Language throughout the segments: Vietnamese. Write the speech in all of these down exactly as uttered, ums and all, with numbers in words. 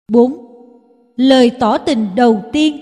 bốn. Lời tỏ tình đầu tiên.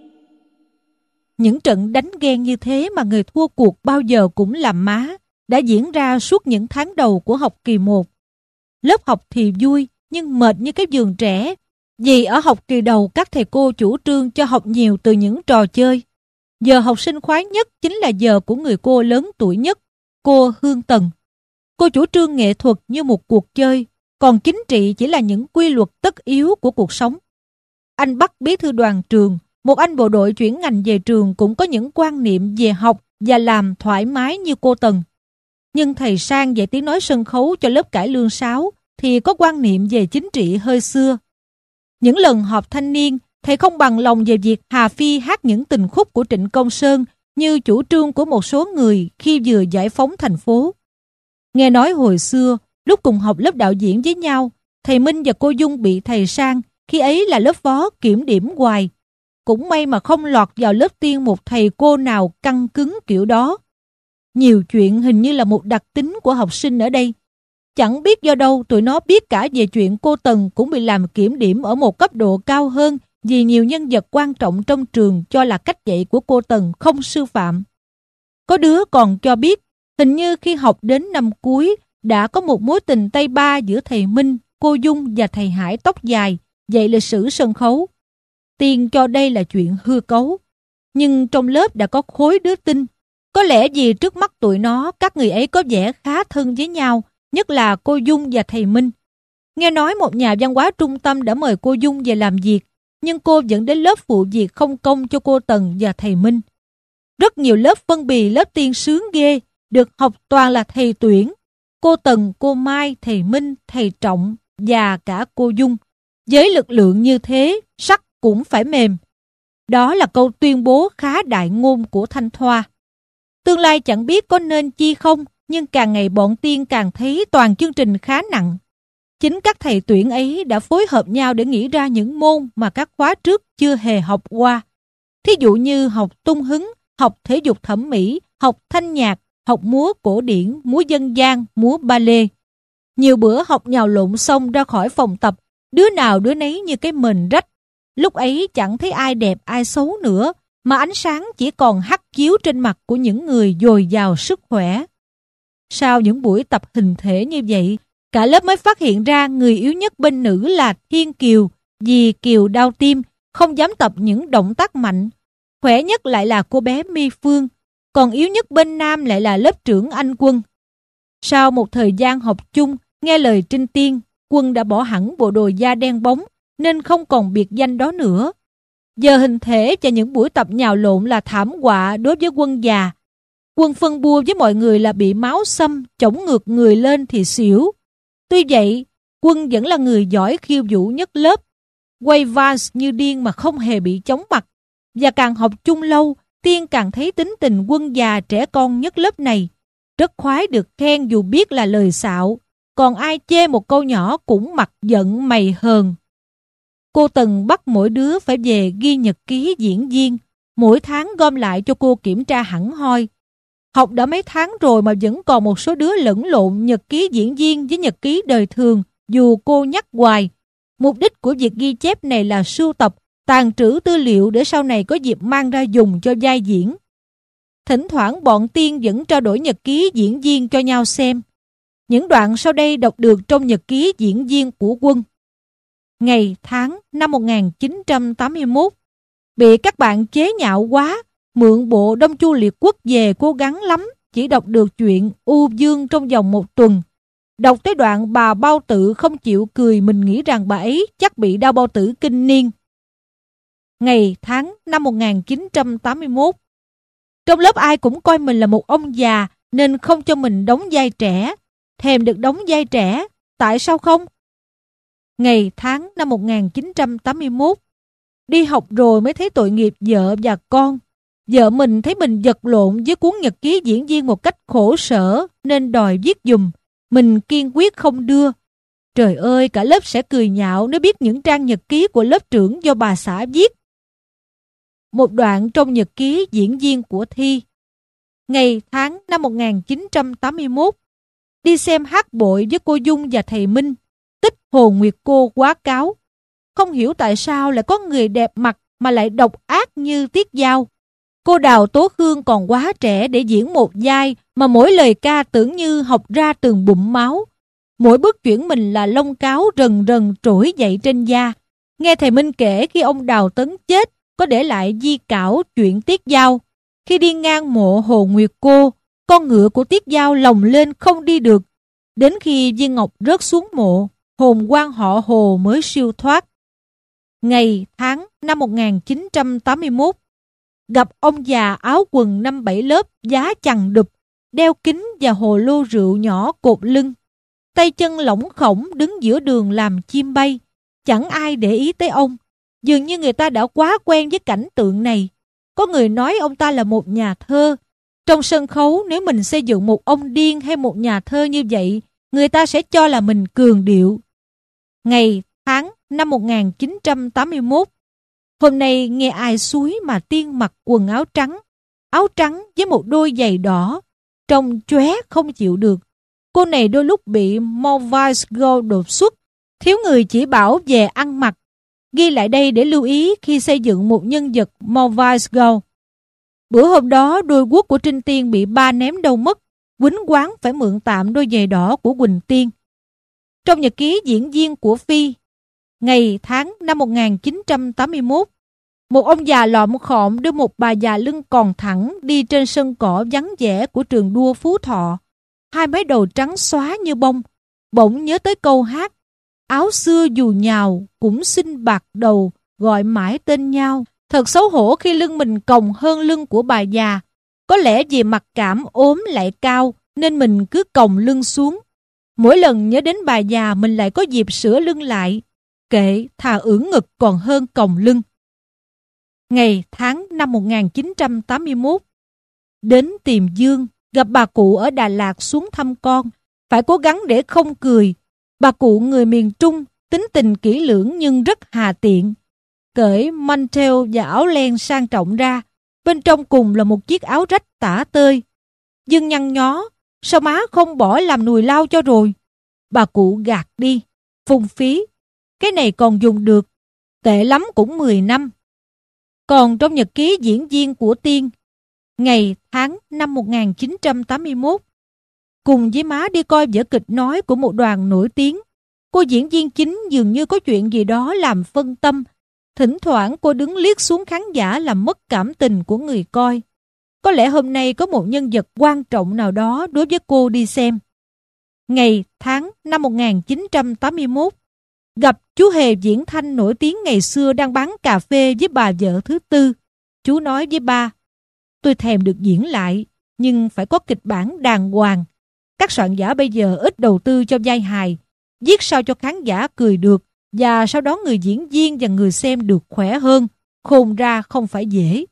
Những trận đánh ghen như thế mà người thua cuộc bao giờ cũng làm má đã diễn ra suốt những tháng đầu của học kỳ một. Lớp học thì vui nhưng mệt như cái giường trẻ, vì ở học kỳ đầu các thầy cô chủ trương cho học nhiều từ những trò chơi. Giờ học sinh khoái nhất chính là giờ của người cô lớn tuổi nhất, cô Hương Tần. Cô chủ trương nghệ thuật như một cuộc chơi, còn chính trị chỉ là những quy luật tất yếu của cuộc sống. Anh Bắc bí thư đoàn trường, một anh bộ đội chuyển ngành về trường cũng có những quan niệm về học và làm thoải mái như cô Tần. Nhưng thầy Sang dạy tiếng nói sân khấu cho lớp cải lương sáo thì có quan niệm về chính trị hơi xưa. Những lần họp thanh niên, thầy không bằng lòng về việc Hà Phi hát những tình khúc của Trịnh Công Sơn như chủ trương của một số người khi vừa giải phóng thành phố. Nghe nói hồi xưa, lúc cùng học lớp đạo diễn với nhau, thầy Minh và cô Dung bị thầy Sang, khi ấy là lớp phó, kiểm điểm hoài. Cũng may mà không lọt vào lớp tiên một thầy cô nào căng cứng kiểu đó. Nhiều chuyện hình như là một đặc tính của học sinh ở đây. Chẳng biết do đâu tụi nó biết cả về chuyện cô Tần cũng bị làm kiểm điểm ở một cấp độ cao hơn vì nhiều nhân vật quan trọng trong trường cho là cách dạy của cô Tần không sư phạm. Có đứa còn cho biết hình như khi học đến năm cuối đã có một mối tình tay ba giữa thầy Minh, cô Dung và thầy Hải tóc dài dạy lịch sử sân khấu. Tiên cho đây là chuyện hư cấu. Nhưng trong lớp đã có khối đứa tin. Có lẽ vì trước mắt tụi nó các người ấy có vẻ khá thân với nhau, nhất là cô Dung và thầy Minh. Nghe nói một nhà văn hóa trung tâm đã mời cô Dung về làm việc, nhưng cô vẫn đến lớp phụ việc không công cho cô Tần và thầy Minh. Rất nhiều lớp phân bì lớp tiên sướng ghê, được học toàn là thầy tuyển. Cô Tần, cô Mai, thầy Minh, thầy Trọng và cả cô Dung. Với lực lượng như thế, sắt cũng phải mềm. Đó là câu tuyên bố khá đại ngôn của Thanh Thoa. Tương lai chẳng biết có nên chi không, nhưng càng ngày bọn tiên càng thấy toàn chương trình khá nặng. Chính các thầy tuyển ấy đã phối hợp nhau để nghĩ ra những môn mà các khóa trước chưa hề học qua. Thí dụ như học tung hứng, học thể dục thẩm mỹ, học thanh nhạc, học múa cổ điển, múa dân gian, múa ballet. Nhiều bữa học nhào lộn xong ra khỏi phòng tập, đứa nào đứa nấy như cái mền rách. Lúc ấy chẳng thấy ai đẹp ai xấu nữa, mà ánh sáng chỉ còn hắt chiếu trên mặt của những người dồi dào sức khỏe. Sau những buổi tập hình thể như vậy, cả lớp mới phát hiện ra người yếu nhất bên nữ là Thiên Kiều, vì Kiều đau tim, không dám tập những động tác mạnh. Khỏe nhất lại là cô bé My Phương, còn yếu nhất bên nam lại là lớp trưởng Anh Quân. Sau một thời gian học chung, nghe lời Trinh Tiên, Quân đã bỏ hẳn bộ đồ da đen bóng, nên không còn biệt danh đó nữa. Giờ hình thể cho những buổi tập nhào lộn là thảm họa đối với Quân già. Quân phân bua với mọi người là bị máu xâm, chổng ngược người lên thì xỉu. Tuy vậy, Quân vẫn là người giỏi khiêu vũ nhất lớp. Quay vals như điên mà không hề bị chóng mặt. Và càng học chung lâu, Tiên càng thấy tính tình Quân già trẻ con nhất lớp này. Rất khoái được khen dù biết là lời xạo. Còn ai chê một câu nhỏ cũng mặc giận mày hờn. Cô Tần bắt mỗi đứa phải về ghi nhật ký diễn viên, mỗi tháng gom lại cho cô kiểm tra hẳn hoi. Học đã mấy tháng rồi mà vẫn còn một số đứa lẫn lộn nhật ký diễn viên với nhật ký đời thường, dù cô nhắc hoài. Mục đích của việc ghi chép này là sưu tập, tàng trữ tư liệu để sau này có dịp mang ra dùng cho vai diễn. Thỉnh thoảng bọn Tiên vẫn trao đổi nhật ký diễn viên cho nhau xem. Những đoạn sau đây đọc được trong nhật ký diễn viên của Quân. Ngày tháng năm một nghìn chín trăm tám mươi mốt. Bị các bạn chế nhạo quá, mượn bộ Đông Chu Liệt Quốc về cố gắng lắm, chỉ đọc được chuyện U Dương trong vòng một tuần. Đọc tới đoạn bà bao tử không chịu cười, mình nghĩ rằng bà ấy chắc bị đau bao tử kinh niên. Ngày tháng năm một nghìn chín trăm tám mươi mốt. Trong lớp ai cũng coi mình là một ông già nên không cho mình đóng vai trẻ. Thèm được đóng vai trẻ, tại sao không? Ngày tháng năm một nghìn chín trăm tám mươi mốt. Đi học rồi mới thấy tội nghiệp vợ và con. Vợ mình thấy mình vật lộn với cuốn nhật ký diễn viên một cách khổ sở nên đòi viết giùm. Mình kiên quyết không đưa. Trời ơi, cả lớp sẽ cười nhạo nếu biết những trang nhật ký của lớp trưởng do bà xã viết. Một đoạn trong nhật ký diễn viên của Thi. Ngày tháng năm một nghìn chín trăm tám mươi mốt. Đi xem hát bội với cô Dung và thầy Minh. Tích Hồ Nguyệt Cô quá cáo. không hiểu tại sao lại có người đẹp mặt mà lại độc ác như Tiết Dao. Cô Đào Tố Khương còn quá trẻ để diễn một vai mà mỗi lời ca tưởng như học ra từng bụng máu. Mỗi bước chuyển mình là lông cáo rần rần trỗi dậy trên da. Nghe thầy Minh kể khi ông Đào Tấn chết có để lại di cảo chuyện Tiết Dao. Khi đi ngang mộ Hồ Nguyệt Cô, con ngựa của Tiết Dao lồng lên không đi được. Đến khi viên ngọc rớt xuống mộ, hồn quan họ Hồ mới siêu thoát. Ngày, tháng năm một nghìn chín trăm tám mươi mốt, gặp ông già áo quần năm bảy lớp giá chằng đụp, đeo kính và hồ lô rượu nhỏ cột lưng. Tay chân lỏng khổng đứng giữa đường làm chim bay. Chẳng ai để ý tới ông. Dường như người ta đã quá quen với cảnh tượng này. Có người nói ông ta là một nhà thơ. Trong sân khấu, nếu mình xây dựng một ông điên hay một nhà thơ như vậy, người ta sẽ cho là mình cường điệu. Ngày, tháng năm một nghìn chín trăm tám mươi mốt. Hôm nay nghe ai suối mà tiên mặc quần áo trắng, áo trắng với một đôi giày đỏ, trông chóe không chịu được. Cô này đôi lúc bị Movice Girl đột xuất, thiếu người chỉ bảo về ăn mặc. Ghi lại đây để lưu ý khi xây dựng một nhân vật Movice Girl. Bữa hôm đó đôi guốc của Trinh Tiên bị ba ném đâu mất, quýnh quán phải mượn tạm đôi giày đỏ của Quỳnh Tiên. Trong nhật ký diễn viên của Phi, ngày tháng năm một nghìn chín trăm tám mươi mốt, một ông già lọm khọm đưa một bà già lưng còn thẳng đi trên sân cỏ vắng vẻ của trường đua Phú Thọ. Hai mái đầu trắng xóa như bông, bỗng nhớ tới câu hát: áo xưa dù nhào cũng xin bạc đầu, gọi mãi tên nhau. Thật xấu hổ khi lưng mình còng hơn lưng của bà già. Có lẽ vì mặc cảm ốm lại cao nên mình cứ còng lưng xuống. Mỗi lần nhớ đến bà già mình lại có dịp sửa lưng lại. Kệ, thà ưỡn ngực còn hơn còng lưng. Ngày tháng năm một nghìn chín trăm tám mươi mốt, đến tìm Dương, gặp bà cụ ở Đà Lạt xuống thăm con. Phải cố gắng để không cười. Bà cụ người miền Trung, tính tình kỹ lưỡng nhưng rất hà tiện. Cởi mantel và áo len sang trọng ra, bên trong cùng là một chiếc áo rách tả tơi. Dương nhăn nhó: sao má không bỏ làm nùi lau cho rồi? Bà cụ gạt đi, phung phí: cái này còn dùng được, tệ lắm cũng mười năm. Còn trong nhật ký diễn viên của Tiên, ngày tháng năm một nghìn chín trăm tám mươi mốt, cùng với má đi coi vở kịch nói của một đoàn nổi tiếng. Cô diễn viên chính dường như có chuyện gì đó làm phân tâm. Thỉnh thoảng cô đứng liếc xuống khán giả làm mất cảm tình của người coi. Có lẽ hôm nay có một nhân vật quan trọng nào đó đối với cô đi xem. Ngày tháng năm một nghìn chín trăm tám mươi mốt, gặp chú Hề Viễn Thanh nổi tiếng ngày xưa đang bán cà phê với bà vợ thứ tư. Chú nói với ba: tôi thèm được diễn lại, nhưng phải có kịch bản đàng hoàng. Các soạn giả bây giờ ít đầu tư cho vai hài, viết sao cho khán giả cười được, và sau đó người diễn viên và người xem được khỏe hơn. Khôn ra không phải dễ.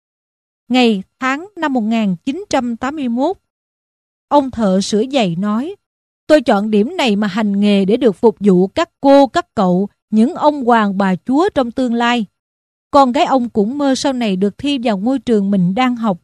Ngày tháng năm một nghìn chín trăm tám mươi mốt, ông thợ sửa giày nói: tôi chọn điểm này mà hành nghề để được phục vụ các cô, các cậu, những ông hoàng bà chúa trong tương lai. Con gái ông cũng mơ sau này được thi vào ngôi trường mình đang học.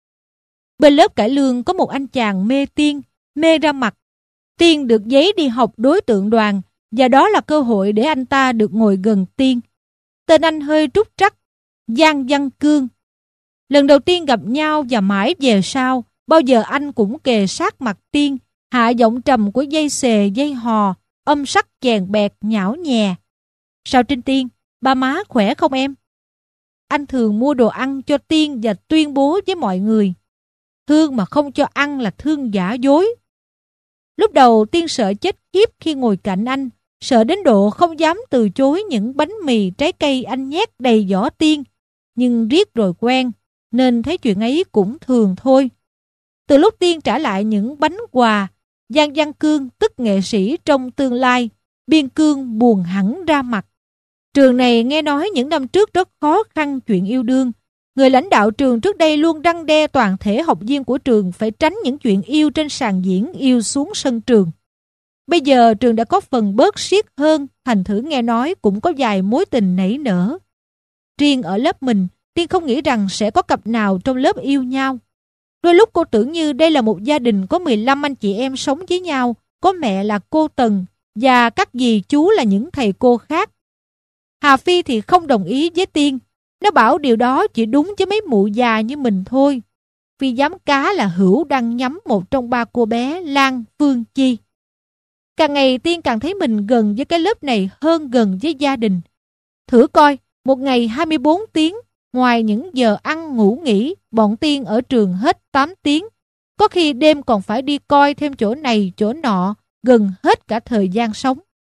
Bên lớp cải lương có một anh chàng mê Tiên, mê ra mặt. Tiên được giấy đi học đối tượng đoàn, và đó là cơ hội để anh ta được ngồi gần Tiên. Tên anh hơi trúc trắc, Giang Văn Cương. Lần đầu tiên gặp nhau và mãi về sau, bao giờ anh cũng kề sát mặt Tiên, hạ giọng trầm của dây xề dây hò, âm sắc chèn bẹt nhão nhè. Sao Trinh Tiên, ba má khỏe không em? Anh thường mua đồ ăn cho Tiên và tuyên bố với mọi người: thương mà không cho ăn là thương giả dối. Lúc đầu Tiên sợ chết khiếp khi ngồi cạnh anh, sợ đến độ không dám từ chối những bánh mì trái cây anh nhét đầy giỏ Tiên. Nhưng riết rồi quen, nên thấy chuyện ấy cũng thường thôi. Từ lúc Tiên trả lại những bánh quà, Giang Văn Cương, tức nghệ sĩ trong tương lai, biên cương buồn hẳn ra mặt. Trường này nghe nói những năm trước rất khó khăn chuyện yêu đương. Người lãnh đạo trường trước đây luôn răn đe toàn thể học viên của trường phải tránh những chuyện yêu trên sàn diễn, yêu xuống sân trường. Bây giờ trường đã có phần bớt siết hơn, thành thử nghe nói cũng có vài mối tình nảy nở. Riêng ở lớp mình, Tiên không nghĩ rằng sẽ có cặp nào trong lớp yêu nhau. Đôi lúc cô tưởng như đây là một gia đình có mười lăm anh chị em sống với nhau, có mẹ là cô Tần và các dì chú là những thầy cô khác. Hà Phi thì không đồng ý với Tiên. Nó bảo điều đó chỉ đúng với mấy mụ già như mình thôi. Phi dám cá là Hữu đang nhắm một trong ba cô bé Lan, Phương, Chi. Càng ngày Tiên càng thấy mình gần với cái lớp này hơn gần với gia đình. Thử coi, một ngày hai mươi bốn tiếng, ngoài những giờ ăn ngủ nghỉ, bọn Tiên ở trường hết tám tiếng. Có khi đêm còn phải đi coi thêm chỗ này chỗ nọ, gần hết cả thời gian sống.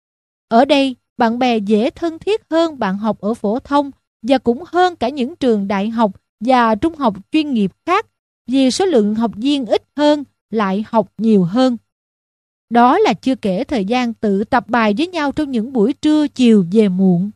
Ở đây, bạn bè dễ thân thiết hơn bạn học ở phổ thông và cũng hơn cả những trường đại học và trung học chuyên nghiệp khác, vì số lượng học viên ít hơn, lại học nhiều hơn. Đó là chưa kể thời gian tự tập bài với nhau trong những buổi trưa chiều về muộn.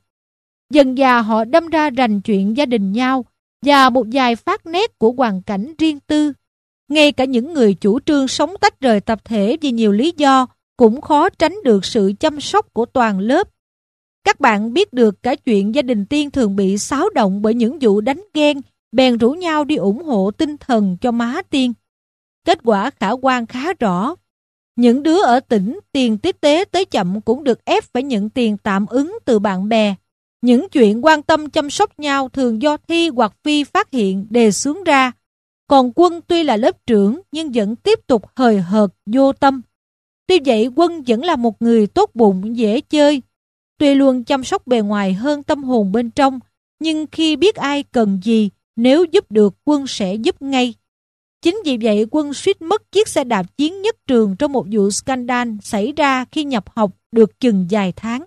Dần dà họ đâm ra rành chuyện gia đình nhau và một vài phát nét của hoàn cảnh riêng tư. Ngay cả những người chủ trương sống tách rời tập thể vì nhiều lý do cũng khó tránh được sự chăm sóc của toàn lớp. Các bạn biết được cả chuyện gia đình Tiên thường bị xáo động bởi những vụ đánh ghen, bèn rủ nhau đi ủng hộ tinh thần cho má Tiên. Kết quả khả quan khá rõ. Những đứa ở tỉnh tiền tiếp tế tới chậm cũng được ép phải nhận tiền tạm ứng từ bạn bè. Những chuyện quan tâm chăm sóc nhau thường do Thi hoặc Phi phát hiện đề xướng ra. Còn Quân tuy là lớp trưởng nhưng vẫn tiếp tục hời hợt, vô tâm. Tuy vậy Quân vẫn là một người tốt bụng, dễ chơi. Tuy luôn chăm sóc bề ngoài hơn tâm hồn bên trong, nhưng khi biết ai cần gì, nếu giúp được Quân sẽ giúp ngay. Chính vì vậy Quân suýt mất chiếc xe đạp chiến nhất trường trong một vụ scandal xảy ra khi nhập học được chừng vài tháng.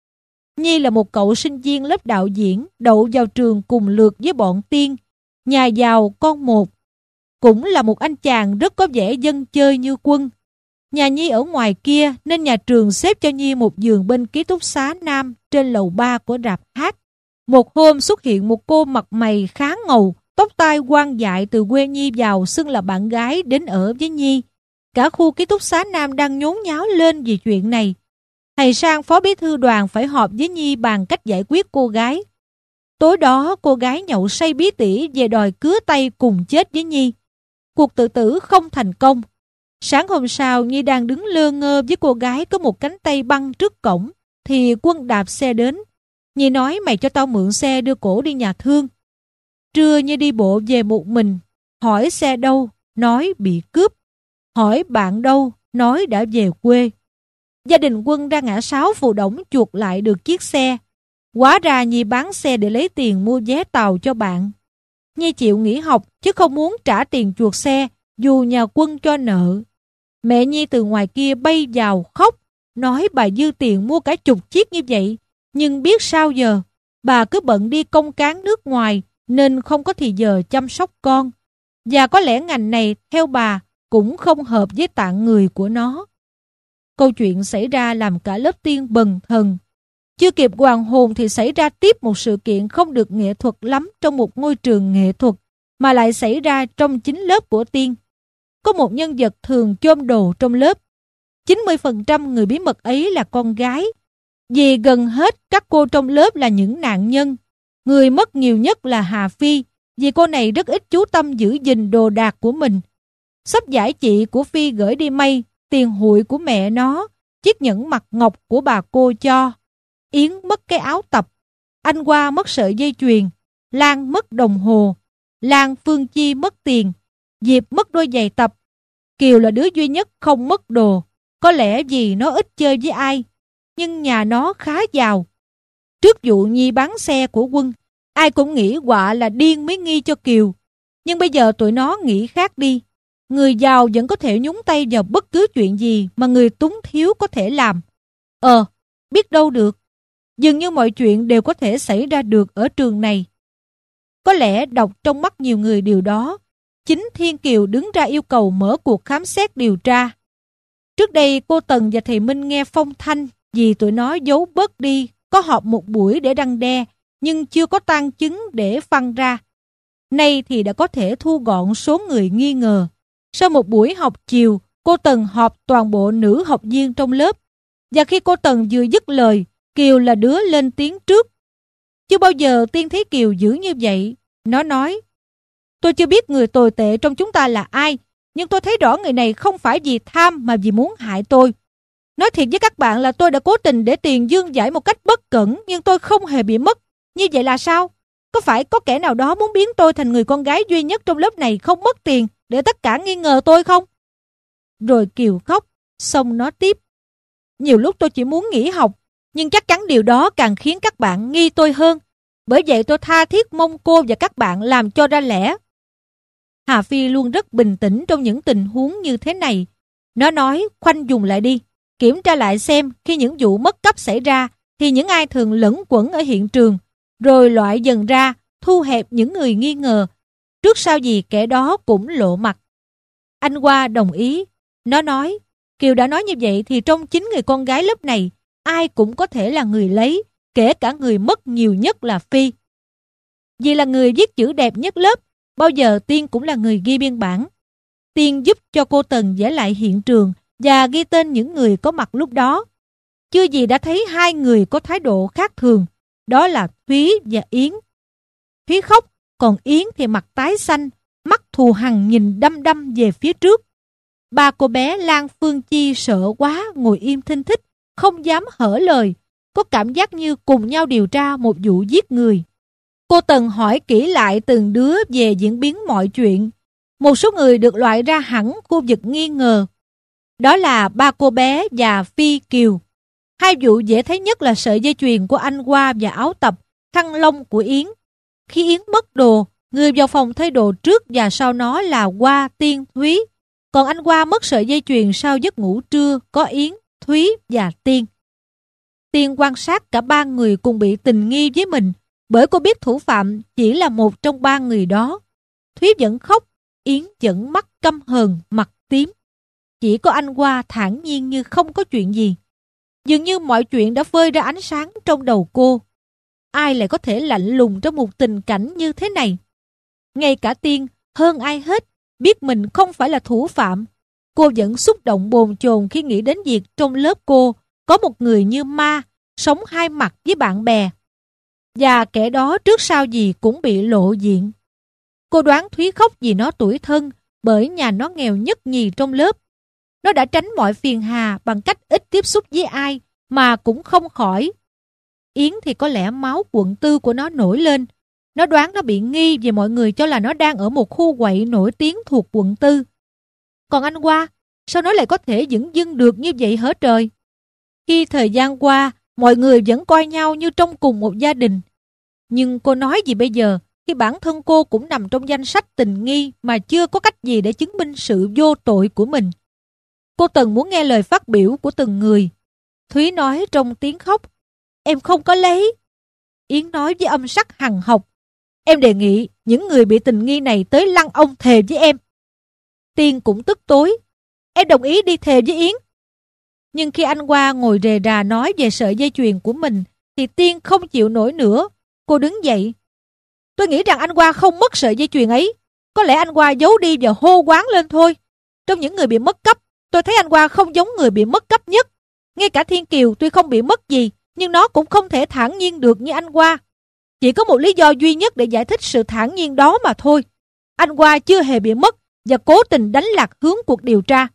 Nhi là một cậu sinh viên lớp đạo diễn, đậu vào trường cùng lượt với bọn Tiên, nhà giàu con một. Cũng là một anh chàng rất có vẻ dân chơi như Quân. Nhà Nhi ở ngoài kia nên nhà trường xếp cho Nhi một giường bên ký túc xá nam trên lầu ba của rạp hát. Một hôm xuất hiện một cô mặt mày khá ngầu, tóc tai quang dại từ quê Nhi vào xưng là bạn gái đến ở với Nhi. Cả khu ký túc xá nam đang nhốn nháo lên vì chuyện này. Thầy Sang phó bí thư đoàn phải họp với Nhi bàn cách giải quyết cô gái. Tối đó cô gái nhậu say bí tỉ về đòi cứa tay cùng chết với Nhi. Cuộc tự tử không thành công. Sáng hôm sau Nhi đang đứng lơ ngơ với cô gái có một cánh tay băng trước cổng thì Quân đạp xe đến. Nhi nói mày cho tao mượn xe đưa cổ đi nhà thương. Trưa Nhi đi bộ về một mình. Hỏi xe đâu? Nói bị cướp. Hỏi bạn đâu? Nói đã về quê. Gia đình Quân ra ngã sáu Phù Đổng chuộc lại được chiếc xe. Hóa ra Nhi bán xe để lấy tiền mua vé tàu cho bạn. Nhi chịu nghỉ học chứ không muốn trả tiền chuộc xe dù nhà Quân cho nợ. Mẹ Nhi từ ngoài kia bay vào khóc, nói bà dư tiền mua cả chục chiếc như vậy, nhưng biết sao giờ, bà cứ bận đi công cán nước ngoài nên không có thì giờ chăm sóc con. Và có lẽ ngành này theo bà cũng không hợp với tạng người của nó. Câu chuyện xảy ra làm cả lớp Tiên bần thần. Chưa kịp hoàn hồn thì xảy ra tiếp một sự kiện không được nghệ thuật lắm trong một ngôi trường nghệ thuật, mà lại xảy ra trong chính lớp của Tiên. Có một nhân vật thường chôm đồ trong lớp. chín mươi phần trăm người bí mật ấy là con gái. Vì gần hết các cô trong lớp là những nạn nhân. Người mất nhiều nhất là Hà Phi, vì cô này rất ít chú tâm giữ gìn đồ đạc của mình. Sắp giải chị của Phi gửi đi may, tiền hụi của mẹ nó, chiếc nhẫn mặt ngọc của bà cô cho. Yến mất cái áo tập, anh Hoa mất sợi dây chuyền, Lan mất đồng hồ, Lan Phương Chi mất tiền, Diệp mất đôi giày tập. Kiều là đứa duy nhất không mất đồ, có lẽ vì nó ít chơi với ai, nhưng nhà nó khá giàu. Trước vụ Nhi bán xe của Quân, ai cũng nghĩ Họa là điên mới nghi cho Kiều, nhưng bây giờ tụi nó nghĩ khác đi. Người giàu vẫn có thể nhúng tay vào bất cứ chuyện gì mà người túng thiếu có thể làm. Ờ, biết đâu được. Dường như mọi chuyện đều có thể xảy ra được ở trường này. Có lẽ đọc trong mắt nhiều người điều đó. Chính Thiên Kiều đứng ra yêu cầu mở cuộc khám xét điều tra. Trước đây cô Tần và thầy Minh nghe phong thanh vì tụi nó giấu bớt đi, có họp một buổi để răn đe, nhưng chưa có tang chứng để phăng ra. Nay thì đã có thể thu gọn số người nghi ngờ. Sau một buổi học chiều, cô Tần họp toàn bộ nữ học viên trong lớp. Và khi cô Tần vừa dứt lời, Kiều là đứa lên tiếng trước. Chưa bao giờ Tiên thấy Kiều dữ như vậy. Nó nói, tôi chưa biết người tồi tệ trong chúng ta là ai, nhưng tôi thấy rõ người này không phải vì tham mà vì muốn hại tôi. Nói thiệt với các bạn là tôi đã cố tình để tiền dương dãi một cách bất cẩn, nhưng tôi không hề bị mất. Như vậy là sao? Có phải có kẻ nào đó muốn biến tôi thành người con gái duy nhất trong lớp này không mất tiền để tất cả nghi ngờ tôi không? Rồi Kiều khóc, xong nó tiếp. Nhiều lúc tôi chỉ muốn nghỉ học, nhưng chắc chắn điều đó càng khiến các bạn nghi tôi hơn. Bởi vậy tôi tha thiết mong cô và các bạn làm cho ra lẽ. Hà Phi luôn rất bình tĩnh trong những tình huống như thế này. Nó nói khoanh dùng lại đi, kiểm tra lại xem khi những vụ mất cắp xảy ra thì những ai thường lẫn quẩn ở hiện trường, rồi loại dần ra, thu hẹp những người nghi ngờ. Trước sau gì kẻ đó cũng lộ mặt. Anh Hoa đồng ý. Nó nói, Kiều đã nói như vậy thì trong chín người con gái lớp này, ai cũng có thể là người lấy, kể cả người mất nhiều nhất là Phi. Vì là người viết chữ đẹp nhất lớp, bao giờ Tiên cũng là người ghi biên bản. Tiên giúp cho cô Tần vẽ lại hiện trường và ghi tên những người có mặt lúc đó. Chưa gì đã thấy hai người có thái độ khác thường, đó là Thúy và Yến. Thúy khóc, còn Yến thì mặt tái xanh, mắt thù hằn nhìn đăm đăm về phía trước. Ba cô bé Lan Phương Chi sợ quá, ngồi im thinh thích, không dám hở lời, có cảm giác như cùng nhau điều tra một vụ giết người. Cô Tần hỏi kỹ lại từng đứa về diễn biến mọi chuyện. Một số người được loại ra hẳn khu vực nghi ngờ. Đó là ba cô bé và Phi Kiều. Hai vụ dễ thấy nhất là sợi dây chuyền của anh Hoa và áo tập, khăn lông của Yến. Khi Yến mất đồ, người vào phòng thay đồ trước và sau nó là Hoa, Tiên, Thúy. Còn anh Hoa mất sợi dây chuyền sau giấc ngủ trưa có Yến, Thúy và Tiên. Tiên quan sát cả ba người cùng bị tình nghi với mình, bởi cô biết thủ phạm chỉ là một trong ba người đó. Thúy vẫn khóc, Yến vẫn mắt căm hờn, mặt tím. Chỉ có anh Hoa thản nhiên như không có chuyện gì. Dường như mọi chuyện đã phơi ra ánh sáng trong đầu cô. Ai lại có thể lạnh lùng trong một tình cảnh như thế này? Ngay cả Tiên, hơn ai hết, biết mình không phải là thủ phạm. Cô vẫn xúc động bồn chồn khi nghĩ đến việc trong lớp cô có một người như ma, sống hai mặt với bạn bè. Và kẻ đó trước sau gì cũng bị lộ diện. Cô đoán Thúy khóc vì nó tủi thân, bởi nhà nó nghèo nhất nhì trong lớp. Nó đã tránh mọi phiền hà bằng cách ít tiếp xúc với ai mà cũng không khỏi. Yến thì có lẽ máu quận tư của nó nổi lên. Nó đoán nó bị nghi vì mọi người cho là nó đang ở một khu quậy nổi tiếng thuộc quận tư. Còn anh Hoa, sao nó lại có thể dửng dưng được như vậy hả trời? Khi thời gian qua, mọi người vẫn coi nhau như trong cùng một gia đình. Nhưng cô nói gì bây giờ khi bản thân cô cũng nằm trong danh sách tình nghi mà chưa có cách gì để chứng minh sự vô tội của mình? Cô Tần muốn nghe lời phát biểu của từng người. Thúy nói trong tiếng khóc, em không có lấy. Yến nói với âm sắc hằn học, em đề nghị những người bị tình nghi này tới lăng ông thề với em. Tiên cũng tức tối, em đồng ý đi thề với Yến. Nhưng khi anh Hoa ngồi rề rà nói về sợi dây chuyền của mình thì Tiên không chịu nổi nữa. Cô đứng dậy. Tôi nghĩ rằng anh Hoa không mất sợi dây chuyền ấy. Có lẽ anh Hoa giấu đi và hô quán lên thôi. Trong những người bị mất cắp, tôi thấy anh Hoa không giống người bị mất cắp nhất. Ngay cả Thiên Kiều tuy không bị mất gì, nhưng nó cũng không thể thản nhiên được như anh Hoa. Chỉ có một lý do duy nhất để giải thích sự thản nhiên đó mà thôi. Anh Hoa chưa hề bị mất và cố tình đánh lạc hướng cuộc điều tra.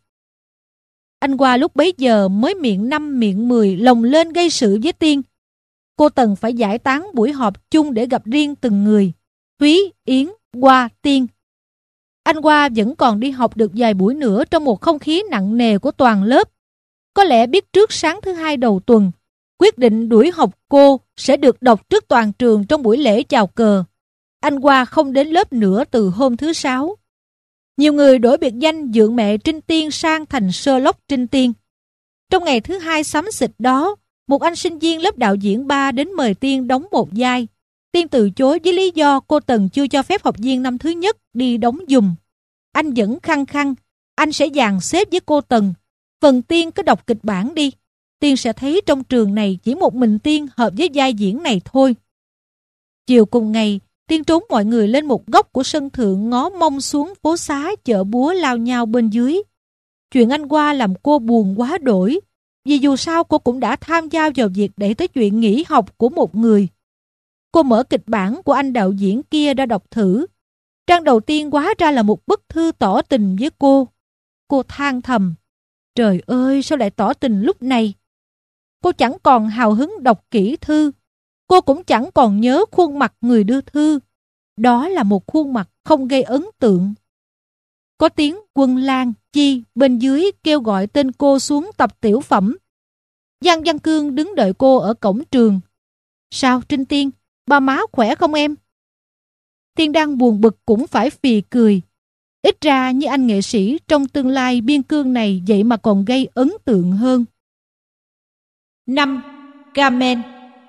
Anh Hoa lúc bấy giờ mới miệng năm miệng mười lồng lên gây sự với Tiên. Cô Tần phải giải tán buổi họp chung để gặp riêng từng người. Thúy, Yến, Hoa, Tiên. Anh Hoa vẫn còn đi học được vài buổi nữa trong một không khí nặng nề của toàn lớp. Có lẽ biết trước sáng thứ hai đầu tuần, quyết định đuổi học cô sẽ được đọc trước toàn trường trong buổi lễ chào cờ. Anh Hoa không đến lớp nữa từ hôm thứ sáu. Nhiều người đổi biệt danh dượng mẹ Trinh Tiên sang thành Sherlock Trinh Tiên. Trong ngày thứ hai xám xịt đó, một anh sinh viên lớp đạo diễn ba đến mời Tiên đóng một vai. Tiên từ chối với lý do cô Tần chưa cho phép học viên năm thứ nhất đi đóng giùm. Anh vẫn khăng khăng, anh sẽ dàn xếp với cô Tần. Phần Tiên cứ đọc kịch bản đi. Tiên sẽ thấy trong trường này chỉ một mình Tiên hợp với vai diễn này thôi. Chiều cùng ngày, Tiên trốn mọi người lên một góc của sân thượng ngó mông xuống phố xá chợ búa lao nhau bên dưới. Chuyện anh Hoa làm cô buồn quá đổi, vì dù sao cô cũng đã tham gia vào việc đẩy tới chuyện nghỉ học của một người. Cô mở kịch bản của anh đạo diễn kia ra đọc thử. Trang đầu tiên hóa ra là một bức thư tỏ tình với cô. Cô than thầm, Trời ơi, sao lại tỏ tình lúc này? Cô chẳng còn hào hứng đọc kỹ thư. Cô cũng chẳng còn nhớ khuôn mặt người đưa thư. Đó là một khuôn mặt không gây ấn tượng. Có tiếng Quân Lan, Chi bên dưới kêu gọi tên cô xuống tập tiểu phẩm. Giang Văn Cương đứng đợi cô ở cổng trường. Sao Trinh Tiên, ba má khỏe không em? Tiên đang buồn bực cũng phải phì cười. Ít ra như anh nghệ sĩ trong tương lai biên cương này vậy mà còn gây ấn tượng hơn. năm. Carmen.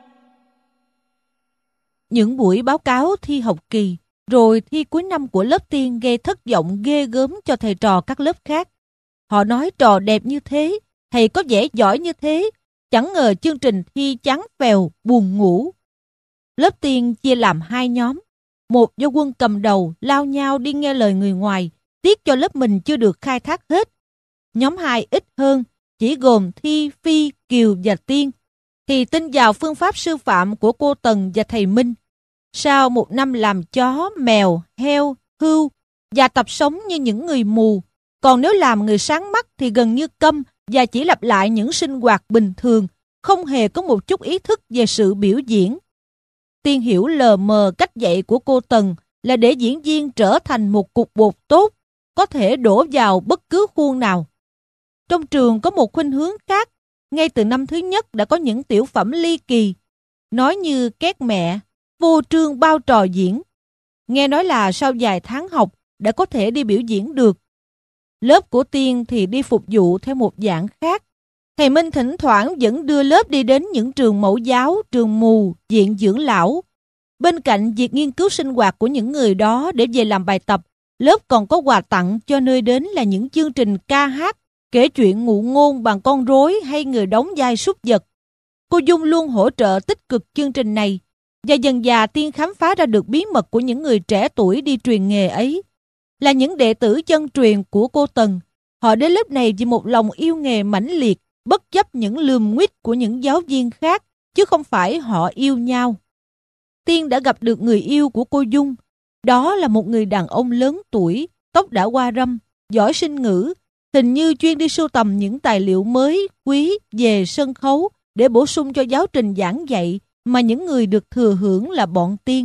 Những buổi báo cáo thi học kỳ rồi thi cuối năm của lớp Tiên gây thất vọng ghê gớm cho thầy trò các lớp khác. Họ nói trò đẹp như thế, thầy có vẻ giỏi như thế, chẳng ngờ chương trình thi chán phèo, buồn ngủ. Lớp Tiên chia làm hai nhóm. Một do Quân cầm đầu lao nhau đi nghe lời người ngoài, tiếc cho lớp mình chưa được khai thác hết. Nhóm hai ít hơn, chỉ gồm Thi, Phi, Kiều và Tiên, thì tin vào phương pháp sư phạm của cô Tần và thầy Minh. Sau một năm làm chó, mèo, heo, hươu và tập sống như những người mù, còn nếu làm người sáng mắt thì gần như câm và chỉ lặp lại những sinh hoạt bình thường, không hề có một chút ý thức về sự biểu diễn. Tiên hiểu lờ mờ cách dạy của cô Tần là để diễn viên trở thành một cục bột tốt, có thể đổ vào bất cứ khuôn nào. Trong trường có một khuynh hướng khác, ngay từ năm thứ nhất đã có những tiểu phẩm ly kỳ, nói như Két Mẹ, vô trương bao trò diễn. Nghe nói là sau vài tháng học đã có thể đi biểu diễn được. Lớp của Tiên thì đi phục vụ theo một dạng khác. Thầy Minh thỉnh thoảng vẫn đưa lớp đi đến những trường mẫu giáo, trường mù, viện dưỡng lão. Bên cạnh việc nghiên cứu sinh hoạt của những người đó để về làm bài tập, lớp còn có quà tặng cho nơi đến là những chương trình ca hát, kể chuyện ngụ ngôn bằng con rối hay người đóng vai súc vật. Cô Dung luôn hỗ trợ tích cực chương trình này, và dần dà Tiên khám phá ra được bí mật của những người trẻ tuổi đi truyền nghề ấy. Là những đệ tử chân truyền của cô Tần, họ đến lớp này vì một lòng yêu nghề mãnh liệt, bất chấp những lườm nguýt của những giáo viên khác, chứ không phải họ yêu nhau. Tiên đã gặp được người yêu của cô Dung. Đó là một người đàn ông lớn tuổi, tóc đã hoa râm, giỏi sinh ngữ, hình như chuyên đi sưu tầm những tài liệu mới, quý về sân khấu để bổ sung cho giáo trình giảng dạy mà những người được thừa hưởng là bọn Tiên.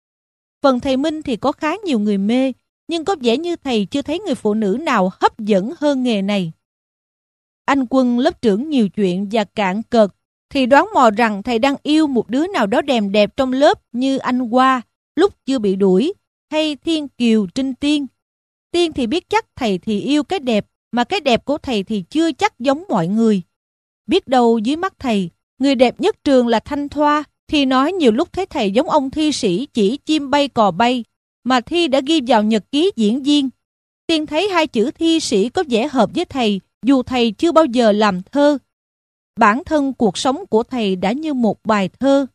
Phần thầy Minh thì có khá nhiều người mê, nhưng có vẻ như thầy chưa thấy người phụ nữ nào hấp dẫn hơn nghề này. Anh Quân, lớp trưởng nhiều chuyện và cạn cợt, thì đoán mò rằng thầy đang yêu một đứa nào đó đèm đẹp trong lớp như anh Hoa lúc chưa bị đuổi, hay Thiên Kiều, Trinh Tiên. Tiên thì biết chắc thầy thì yêu cái đẹp, mà cái đẹp của thầy thì chưa chắc giống mọi người. Biết đâu dưới mắt thầy, người đẹp nhất trường là Thanh Thoa, thì nói nhiều lúc thấy thầy giống ông thi sĩ chỉ chim bay cò bay, mà Thi đã ghi vào nhật ký diễn viên. Tiên thấy hai chữ thi sĩ có vẻ hợp với thầy, dù thầy chưa bao giờ làm thơ. Bản thân cuộc sống của thầy đã như một bài thơ.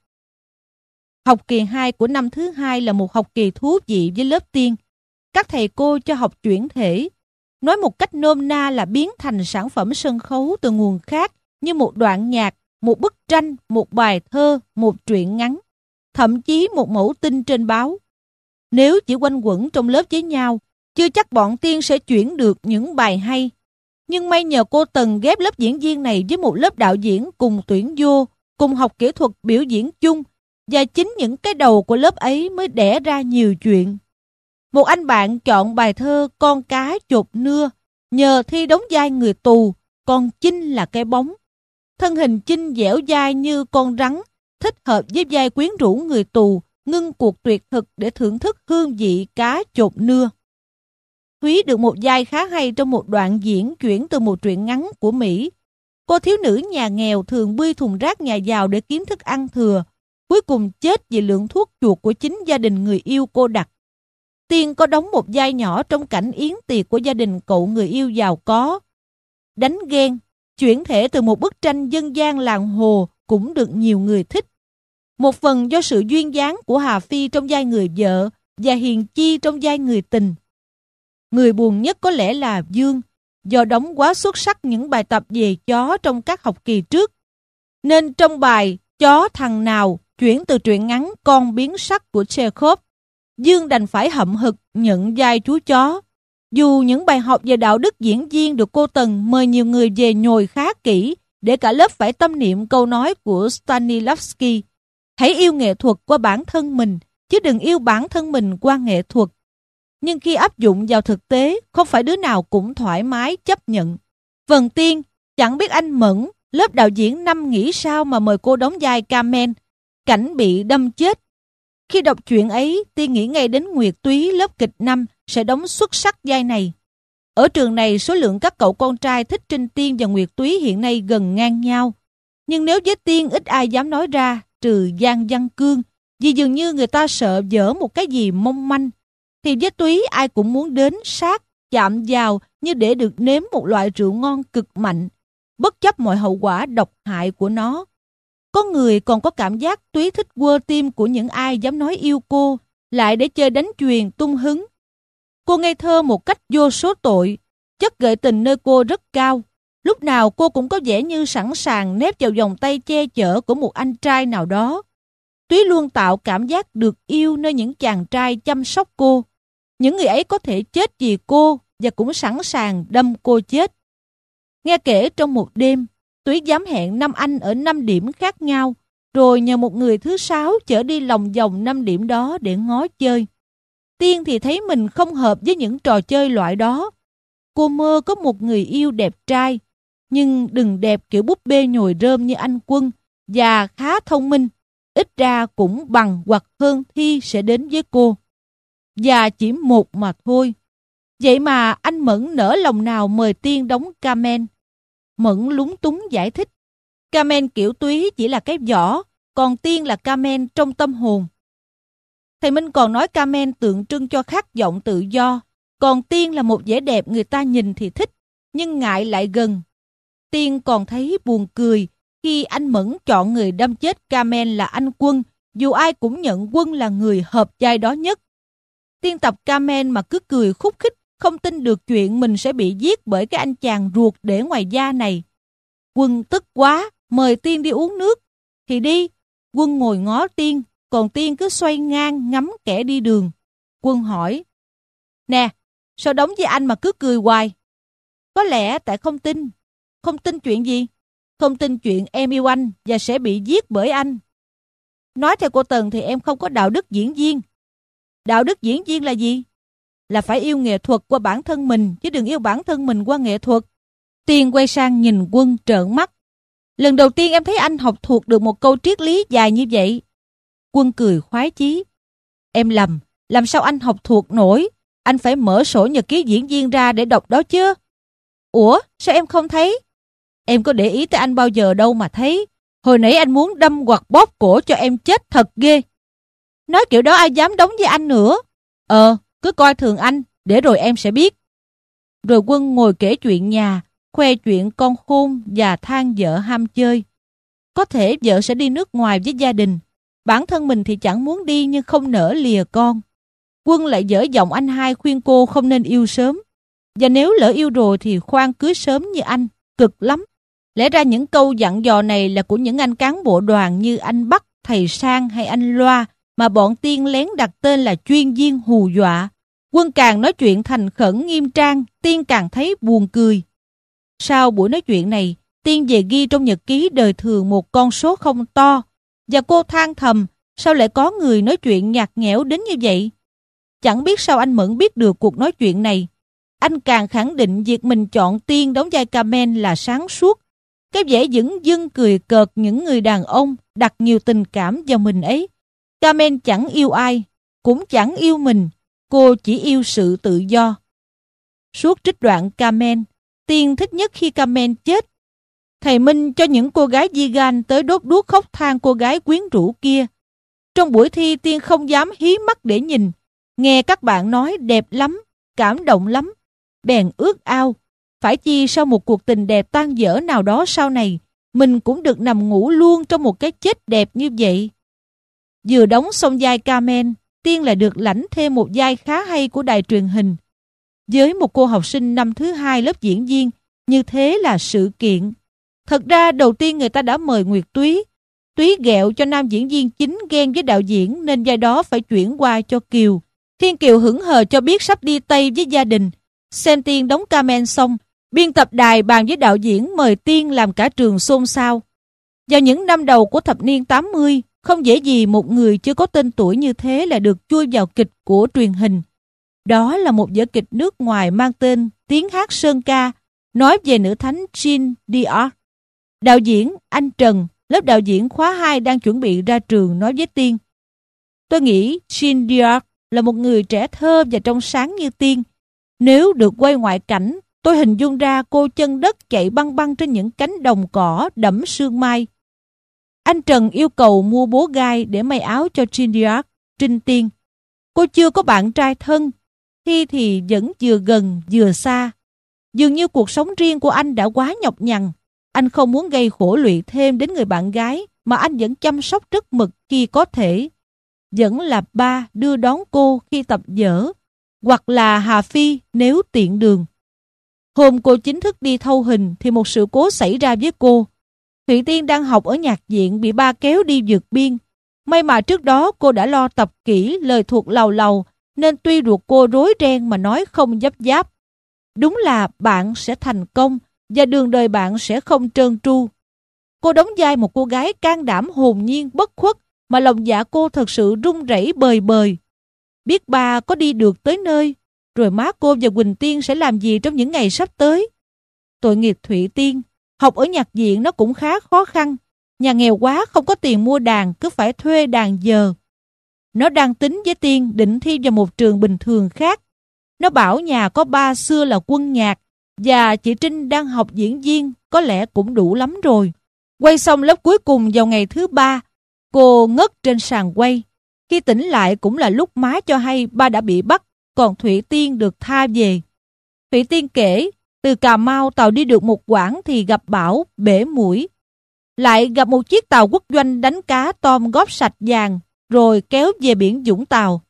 Học kỳ hai của năm thứ hai là một học kỳ thú vị với lớp Tiên. Các thầy cô cho học chuyển thể. Nói một cách nôm na là biến thành sản phẩm sân khấu từ nguồn khác, như một đoạn nhạc, một bức tranh, một bài thơ, một truyện ngắn, thậm chí một mẫu tin trên báo. Nếu chỉ quanh quẩn trong lớp với nhau, chưa chắc bọn Tiên sẽ chuyển được những bài hay. Nhưng may nhờ cô Tần ghép lớp diễn viên này với một lớp đạo diễn cùng tuyển vô, cùng học kỹ thuật biểu diễn chung, và chính những cái đầu của lớp ấy mới đẻ ra nhiều chuyện. Một anh bạn chọn bài thơ Con cá chột nưa, nhờ Thi đóng vai người tù, còn Chinh là cái bóng. Thân hình Chinh dẻo dai như con rắn, thích hợp với vai quyến rũ người tù, ngưng cuộc tuyệt thực để thưởng thức hương vị cá chột nưa. Thúy được một vai khá hay trong một đoạn diễn chuyển từ một truyện ngắn của Mỹ. Cô thiếu nữ nhà nghèo thường bươi thùng rác nhà giàu để kiếm thức ăn thừa, cuối cùng chết vì lượng thuốc chuột của chính gia đình người yêu cô đặt. Tiên có đóng một vai nhỏ trong cảnh yến tiệc của gia đình cậu người yêu giàu có. Đánh ghen, chuyển thể từ một bức tranh dân gian làng Hồ cũng được nhiều người thích. Một phần do sự duyên dáng của Hà Phi trong vai người vợ và Hiền Chi trong vai người tình. Người buồn nhất có lẽ là Dương, do đóng quá xuất sắc những bài tập về chó trong các học kỳ trước. Nên trong bài Chó thằng nào chuyển từ truyện ngắn Con biến sắc của Chekhov, Dương đành phải hậm hực nhận vai chú chó. Dù những bài học về đạo đức diễn viên được cô Tần mời nhiều người về nhồi khá kỹ để cả lớp phải tâm niệm câu nói của Stanislavski: hãy yêu nghệ thuật qua bản thân mình, chứ đừng yêu bản thân mình qua nghệ thuật. Nhưng khi áp dụng vào thực tế, không phải đứa nào cũng thoải mái chấp nhận. Vân Tiên, chẳng biết anh Mẫn, lớp đạo diễn năm nghĩ sao mà mời cô đóng vai Carmen, cảnh bị đâm chết. Khi đọc chuyện ấy, Tiên nghĩ ngay đến Nguyệt Túy lớp kịch năm sẽ đóng xuất sắc vai này. Ở trường này, số lượng các cậu con trai thích Trinh Tiên và Nguyệt Túy hiện nay gần ngang nhau. Nhưng nếu với Tiên ít ai dám nói ra, trừ Giang Văn Cương, vì dường như người ta sợ dở một cái gì mong manh, thì với Túy ai cũng muốn đến sát, chạm vào như để được nếm một loại rượu ngon cực mạnh, bất chấp mọi hậu quả độc hại của nó. Có người còn có cảm giác Túy thích quơ tim của những ai dám nói yêu cô, lại để chơi đánh chuyền tung hứng. Cô ngây thơ một cách vô số tội, chất gợi tình nơi cô rất cao. Lúc nào cô cũng có vẻ như sẵn sàng nép vào vòng tay che chở của một anh trai nào đó. Túy luôn tạo cảm giác được yêu nơi những chàng trai chăm sóc cô. Những người ấy có thể chết vì cô và cũng sẵn sàng đâm cô chết. Nghe kể trong một đêm, Túy dám hẹn năm anh ở năm điểm khác nhau, rồi nhờ một người thứ sáu chở đi lòng vòng năm điểm đó để ngó chơi. Tiên thì thấy mình không hợp với những trò chơi loại đó. Cô mơ có một người yêu đẹp trai, nhưng đừng đẹp kiểu búp bê nhồi rơm như anh Quân, và khá thông minh, ít ra cũng bằng hoặc hơn Thi sẽ đến với cô. Và chỉ một mà thôi. Vậy mà anh Mẫn nỡ lòng nào mời Tiên đóng Carmen. Mẫn lúng túng giải thích: Carmen kiểu Túy chỉ là cái vỏ, còn Tiên là Carmen trong tâm hồn. Thầy Minh còn nói Carmen tượng trưng cho khát vọng tự do, còn Tiên là một vẻ đẹp người ta nhìn thì thích, nhưng ngại lại gần. Tiên còn thấy buồn cười khi anh Mẫn chọn người đâm chết Carmen là anh Quân, dù ai cũng nhận Quân là người hợp vai đó nhất. Tiên tập Carmen mà cứ cười khúc khích, không tin được chuyện mình sẽ bị giết bởi cái anh chàng ruột để ngoài da này. Quân tức quá, mời Tiên đi uống nước. Thì đi. Quân ngồi ngó Tiên, còn Tiên cứ xoay ngang ngắm kẻ đi đường. Quân hỏi: Nè, sao đóng với anh mà cứ cười hoài? Có lẽ tại không tin. Không tin chuyện gì? Không tin chuyện em yêu anh và sẽ bị giết bởi anh. Nói theo cô Tần thì em không có đạo đức diễn viên. Đạo đức diễn viên là gì? Là phải yêu nghệ thuật qua bản thân mình, chứ đừng yêu bản thân mình qua nghệ thuật. Tiên quay sang nhìn Quân trợn mắt. Lần đầu tiên em thấy anh học thuộc được một câu triết lý dài như vậy. Quân cười khoái chí. Em lầm, làm sao anh học thuộc nổi? Anh phải mở sổ nhật ký diễn viên ra để đọc đó chứ. Ủa, sao em không thấy? Em có để ý tới anh bao giờ đâu mà thấy. Hồi nãy anh muốn đâm hoặc bóp cổ cho em chết thật ghê. Nói kiểu đó ai dám đóng với anh nữa. Ờ, cứ coi thường anh, để rồi em sẽ biết. Rồi Quân ngồi kể chuyện nhà, khoe chuyện con khôn và than vợ ham chơi. Có thể vợ sẽ đi nước ngoài với gia đình. Bản thân mình thì chẳng muốn đi nhưng không nỡ lìa con. Quân lại dở giọng anh hai khuyên cô không nên yêu sớm. Và nếu lỡ yêu rồi thì khoan cưới sớm như anh, cực lắm. Lẽ ra những câu dặn dò này là của những anh cán bộ đoàn như anh Bắc, thầy Sang hay anh Loa, mà bọn Tiên lén đặt tên là chuyên viên hù dọa. Quân càng nói chuyện thành khẩn nghiêm trang, Tiên càng thấy buồn cười. Sau buổi nói chuyện này, Tiên về ghi trong nhật ký đời thường một con số không to, và cô than thầm, sao lại có người nói chuyện nhạt nhẽo đến như vậy? Chẳng biết sao anh Mẫn biết được cuộc nói chuyện này. Anh càng khẳng định việc mình chọn Tiên đóng vai Carmen là sáng suốt. Cái vẻ dửng dưng cười cợt những người đàn ông đặt nhiều tình cảm vào mình ấy. Carmen chẳng yêu ai, cũng chẳng yêu mình, cô chỉ yêu sự tự do. Suốt trích đoạn Carmen, Tiên thích nhất khi Carmen chết. Thầy Minh cho những cô gái vegan tới đốt đuốc khóc than cô gái quyến rũ kia. Trong buổi thi, Tiên không dám hí mắt để nhìn. Nghe các bạn nói đẹp lắm, cảm động lắm. Bèn ước ao, phải chi sau một cuộc tình đẹp tan vỡ nào đó sau này, mình cũng được nằm ngủ luôn trong một cái chết đẹp như vậy. Vừa đóng xong vai Carmen, Tiên lại được lãnh thêm một vai khá hay của đài truyền hình. Với một cô học sinh năm thứ hai lớp diễn viên, như thế là sự kiện. Thật ra đầu tiên người ta đã mời Nguyệt Túy. Túy ghẹo cho nam diễn viên chính ghen với đạo diễn nên vai đó phải chuyển qua cho Kiều. Thiên Kiều hững hờ cho biết sắp đi Tây với gia đình. Xem Tiên đóng Carmen xong, biên tập đài bàn với đạo diễn mời Tiên làm cả trường xôn xao. Vào những năm đầu của thập niên tám mươi, không dễ gì một người chưa có tên tuổi như thế là được chui vào kịch của truyền hình. Đó là một vở kịch nước ngoài mang tên Tiếng hát sơn ca, nói về nữ thánh Jeanne d'Arc. Đạo diễn anh Trần, lớp đạo diễn khóa hai đang chuẩn bị ra trường, nói với Tiên: "Tôi nghĩ Jeanne d'Arc là một người trẻ thơ và trong sáng như Tiên. Nếu được quay ngoại cảnh, tôi hình dung ra cô chân đất chạy băng băng trên những cánh đồng cỏ đẫm sương mai." Anh Trần yêu cầu mua bố gai để may áo cho Jeanne d'Arc, trinh Tiên. Cô chưa có bạn trai thân, khi thì vẫn vừa gần vừa xa. Dường như cuộc sống riêng của anh đã quá nhọc nhằn. Anh không muốn gây khổ lụy thêm đến người bạn gái mà anh vẫn chăm sóc rất mực khi có thể. Vẫn là ba đưa đón cô khi tập dở, hoặc là Hà Phi nếu tiện đường. Hôm cô chính thức đi thâu hình thì một sự cố xảy ra với cô. Thụy Tiên đang học ở nhạc viện bị ba kéo đi vượt biên. May mà trước đó cô đã lo tập kỹ lời thuộc lầu lầu, nên tuy ruột cô rối ren mà nói không dấp giáp. Đúng là bạn sẽ thành công và đường đời bạn sẽ không trơn tru. Cô đóng vai một cô gái can đảm hồn nhiên bất khuất mà lòng dạ cô thật sự run rẩy bời bời. Biết bà có đi được tới nơi, rồi má cô và Quỳnh Tiên sẽ làm gì trong những ngày sắp tới. Tội nghiệp Thụy Tiên, học ở nhạc viện nó cũng khá khó khăn. Nhà nghèo quá không có tiền mua đàn, cứ phải thuê đàn giờ. Nó đang tính với Tiên định thi vào một trường bình thường khác. Nó bảo nhà có ba xưa là quân nhạc, và chị Trinh đang học diễn viên, có lẽ cũng đủ lắm rồi. Quay xong lớp cuối cùng vào ngày thứ ba, cô ngất trên sàn quay. Khi tỉnh lại cũng là lúc má cho hay ba đã bị bắt, còn Thụy Tiên được tha về. Thụy Tiên kể, từ Cà Mau tàu đi được một quãng thì gặp bão, bể mũi. Lại gặp một chiếc tàu quốc doanh đánh cá tôm góp sạch vàng, rồi kéo về biển Vũng Tàu.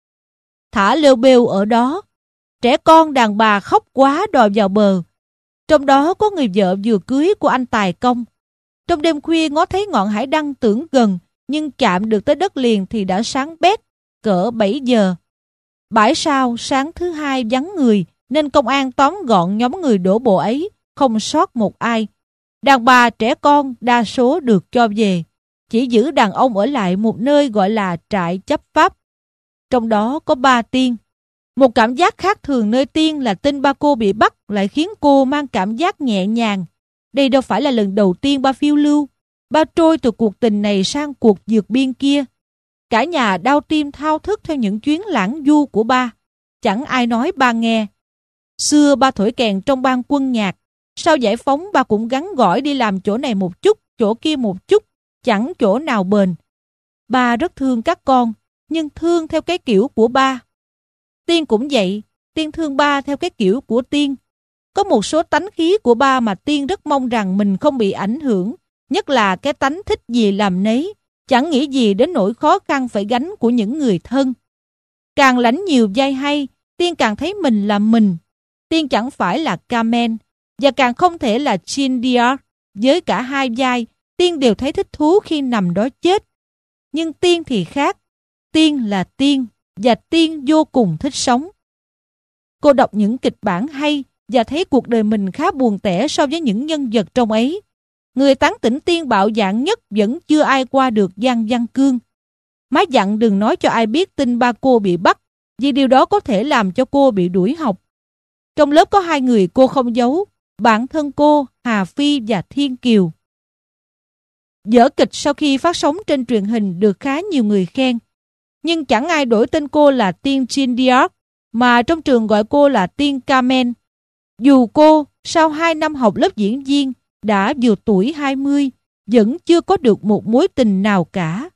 Thả lêu bêu ở đó, trẻ con đàn bà khóc quá đòi vào bờ. Trong đó có người vợ vừa cưới của anh Tài Công. Trong đêm khuya ngó thấy ngọn hải đăng tưởng gần, nhưng chạm được tới đất liền thì đã sáng bét, cỡ bảy giờ. Bãi sau sáng thứ hai vắng người, nên công an tóm gọn nhóm người đổ bộ ấy, không sót một ai. Đàn bà trẻ con đa số được cho về, chỉ giữ đàn ông ở lại một nơi gọi là trại chấp pháp. Trong đó có ba Tiên. Một cảm giác khác thường nơi Tiên là tin ba cô bị bắt lại khiến cô mang cảm giác nhẹ nhàng. Đây đâu phải là lần đầu tiên ba phiêu lưu. Ba trôi từ cuộc tình này sang cuộc vượt biên kia. Cả nhà đau tim thao thức theo những chuyến lãng du của ba. Chẳng ai nói ba nghe. Xưa ba thổi kèn trong ban quân nhạc. Sau giải phóng ba cũng gắn gỏi đi làm chỗ này một chút, chỗ kia một chút, chẳng chỗ nào bền. Ba rất thương các con, nhưng thương theo cái kiểu của ba. Tiên cũng vậy, Tiên thương ba theo cái kiểu của Tiên. Có một số tánh khí của ba mà Tiên rất mong rằng mình không bị ảnh hưởng, nhất là cái tánh thích gì làm nấy, chẳng nghĩ gì đến nỗi khó khăn phải gánh của những người thân. Càng lãnh nhiều vai hay, Tiên càng thấy mình là mình. Tiên chẳng phải là Carmen, và càng không thể là Jeanne d'Arc. Với cả hai vai, Tiên đều thấy thích thú khi nằm đó chết. Nhưng Tiên thì khác. Tiên là Tiên, và Tiên vô cùng thích sống. Cô đọc những kịch bản hay và thấy cuộc đời mình khá buồn tẻ so với những nhân vật trong ấy. Người tán tỉnh Tiên bạo dạn nhất vẫn chưa ai qua được Giang Văn Cương. Má dặn đừng nói cho ai biết tin ba cô bị bắt, vì điều đó có thể làm cho cô bị đuổi học. Trong lớp có hai người cô không giấu, bản thân cô, Hà Phi và Thiên Kiều. Vở kịch sau khi phát sóng trên truyền hình được khá nhiều người khen, nhưng chẳng ai đổi tên cô là Tiên Jeanne d'Arc, mà trong trường gọi cô là Tiên Carmen. Dù cô, sau hai năm học lớp diễn viên, đã vừa tuổi hai mươi, vẫn chưa có được một mối tình nào cả.